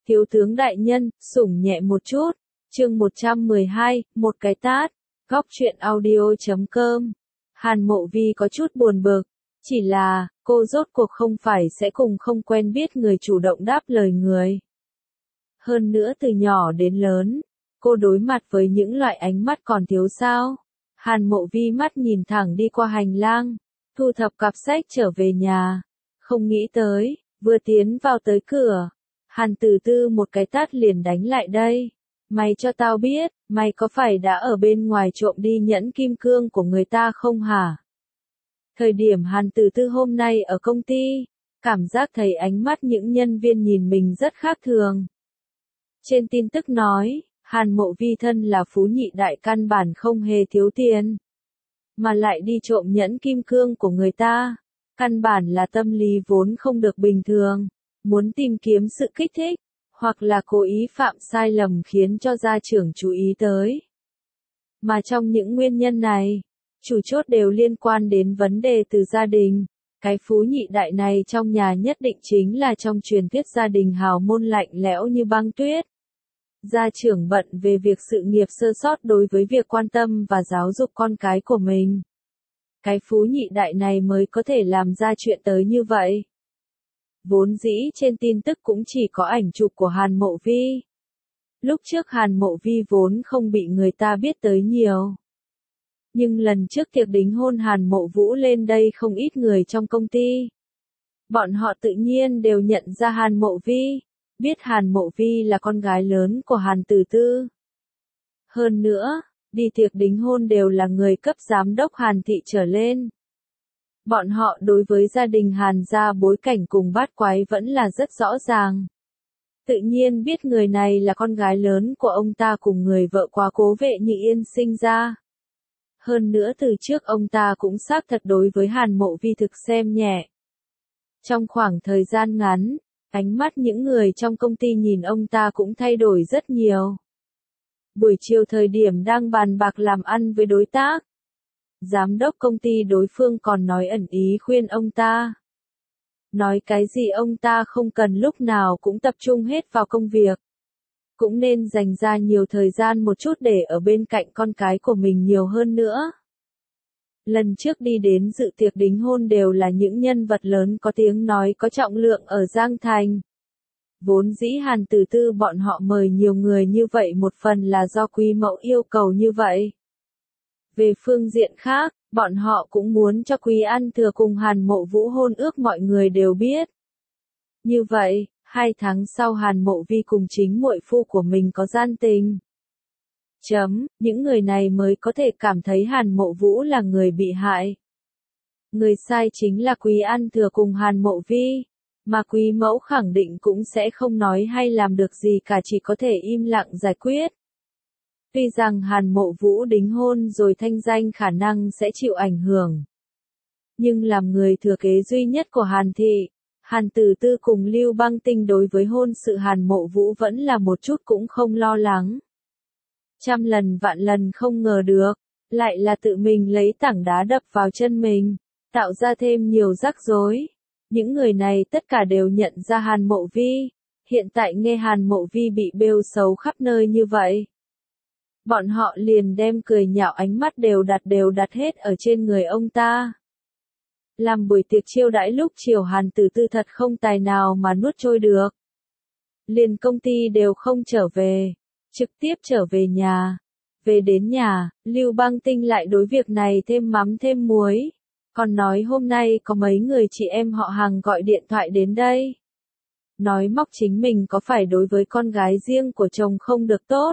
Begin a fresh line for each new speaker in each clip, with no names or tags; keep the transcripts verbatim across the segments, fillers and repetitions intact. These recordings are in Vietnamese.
Thiếu tướng đại nhân, sủng nhẹ một chút. Chương một trăm mười hai, một cái tát. Góc truyện audio chấm com. Hàn Mộ Vi có chút buồn bực. Chỉ là, cô rốt cuộc không phải sẽ cùng không quen biết người chủ động đáp lời người. Hơn nữa từ nhỏ đến lớn, cô đối mặt với những loại ánh mắt còn thiếu sao. Hàn Mộ Vi mắt nhìn thẳng đi qua hành lang, thu thập cặp sách trở về nhà. Không nghĩ tới, vừa tiến vào tới cửa, Hàn Tử Tư một cái tát liền đánh lại đây. Mày cho tao biết, mày có phải đã ở bên ngoài trộm đi nhẫn kim cương của người ta không hả? Thời điểm Hàn Tử Tư hôm nay ở công ty, cảm giác thấy ánh mắt những nhân viên nhìn mình rất khác thường. Trên tin tức nói, Hàn Mộ Vi thân là phú nhị đại căn bản không hề thiếu tiền, mà lại đi trộm nhẫn kim cương của người ta. Căn bản là tâm lý vốn không được bình thường, muốn tìm kiếm sự kích thích, hoặc là cố ý phạm sai lầm khiến cho gia trưởng chú ý tới. Mà trong những nguyên nhân này, chủ chốt đều liên quan đến vấn đề từ gia đình. Cái phú nhị đại này trong nhà nhất định chính là trong truyền thuyết gia đình hào môn lạnh lẽo như băng tuyết. Gia trưởng bận về việc sự nghiệp sơ sót đối với việc quan tâm và giáo dục con cái của mình. Cái phú nhị đại này mới có thể làm ra chuyện tới như vậy. Vốn dĩ trên tin tức cũng chỉ có ảnh chụp của Hàn Mộ Vi. Lúc trước Hàn Mộ Vi vốn không bị người ta biết tới nhiều. Nhưng lần trước tiệc đính hôn Hàn Mộ Vũ lên đây không ít người trong công ty. Bọn họ tự nhiên đều nhận ra Hàn Mộ Vi, biết Hàn Mộ Vi là con gái lớn của Hàn Tử Tư. Hơn nữa, đi tiệc đính hôn đều là người cấp giám đốc Hàn thị trở lên. Bọn họ đối với gia đình Hàn gia bối cảnh cùng bát quái vẫn là rất rõ ràng. Tự nhiên biết người này là con gái lớn của ông ta cùng người vợ quá cố Vệ Nhị Yên sinh ra. Hơn nữa từ trước ông ta cũng xác thật đối với Hàn Mộ Vi thực xem nhẹ. Trong khoảng thời gian ngắn, ánh mắt những người trong công ty nhìn ông ta cũng thay đổi rất nhiều. Buổi chiều thời điểm đang bàn bạc làm ăn với đối tác, giám đốc công ty đối phương còn nói ẩn ý khuyên ông ta. Nói cái gì ông ta không cần lúc nào cũng tập trung hết vào công việc. Cũng nên dành ra nhiều thời gian một chút để ở bên cạnh con cái của mình nhiều hơn nữa. Lần trước đi đến dự tiệc đính hôn đều là những nhân vật lớn có tiếng nói có trọng lượng ở Giang Thành. Vốn dĩ Hàn Tử Tư bọn họ mời nhiều người như vậy một phần là do quý mẫu yêu cầu như vậy. Về phương diện khác, bọn họ cũng muốn cho Quý An Thừa cùng Hàn Mộ Vũ hôn ước mọi người đều biết. Như vậy, hai tháng sau Hàn Mộ Vi cùng chính muội phu của mình có gian tình. Chấm, những người này mới có thể cảm thấy Hàn Mộ Vũ là người bị hại. Người sai chính là Quý An Thừa cùng Hàn Mộ Vi, mà Quý mẫu khẳng định cũng sẽ không nói hay làm được gì cả, chỉ có thể im lặng giải quyết. Tuy rằng Hàn Mộ Vũ đính hôn rồi thanh danh khả năng sẽ chịu ảnh hưởng. Nhưng làm người thừa kế duy nhất của Hàn thị, Hàn Tử Tư cùng Lưu Băng Tinh đối với hôn sự Hàn Mộ Vũ vẫn là một chút cũng không lo lắng. Trăm lần vạn lần không ngờ được, lại là tự mình lấy tảng đá đập vào chân mình, tạo ra thêm nhiều rắc rối. Những người này tất cả đều nhận ra Hàn Mộ Vi, hiện tại nghe Hàn Mộ Vi bị bêu xấu khắp nơi như vậy. Bọn họ liền đem cười nhạo ánh mắt đều đặt đều đặt hết ở trên người ông ta. Làm buổi tiệc chiêu đãi lúc chiều Hàn Tử Tư thật không tài nào mà nuốt trôi được. Liền công ty đều không trở về, trực tiếp trở về nhà. Về đến nhà, Lưu Băng Tinh lại đối việc này thêm mắm thêm muối. Còn nói hôm nay có mấy người chị em họ Hàng gọi điện thoại đến đây. Nói móc chính mình có phải đối với con gái riêng của chồng không được tốt,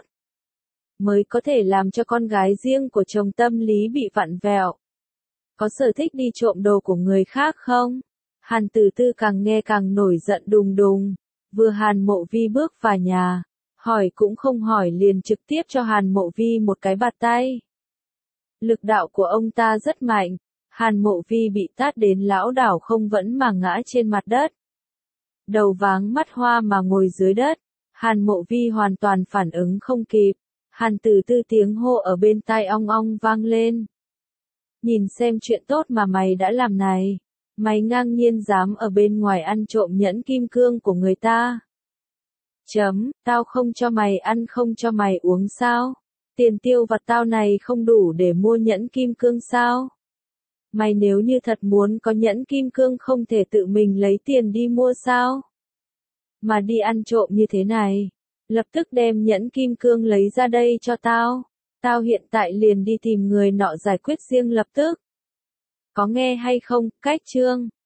mới có thể làm cho con gái riêng của chồng tâm lý bị vặn vẹo. Có sở thích đi trộm đồ của người khác không? Hàn Tử Tư càng nghe càng nổi giận đùng đùng. Vừa Hàn Mộ Vi bước vào nhà, hỏi cũng không hỏi liền trực tiếp cho Hàn Mộ Vi một cái bạt tay. Lực đạo của ông ta rất mạnh, Hàn Mộ Vi bị tát đến lão đảo không vẫn mà ngã trên mặt đất. Đầu váng mắt hoa mà ngồi dưới đất, Hàn Mộ Vi hoàn toàn phản ứng không kịp. Hàn Tử Tư tiếng hô ở bên tai ong ong vang lên. Nhìn xem chuyện tốt mà mày đã làm này, mày ngang nhiên dám ở bên ngoài ăn trộm nhẫn kim cương của người ta. Chấm, tao không cho mày ăn không cho mày uống sao? Tiền tiêu vặt tao này không đủ để mua nhẫn kim cương sao? Mày nếu như thật muốn có nhẫn kim cương không thể tự mình lấy tiền đi mua sao? Mà đi ăn trộm như thế này. Lập tức đem nhẫn kim cương lấy ra đây cho tao. Tao hiện tại liền đi tìm người nọ giải quyết riêng lập tức. Có nghe hay không, cách chương?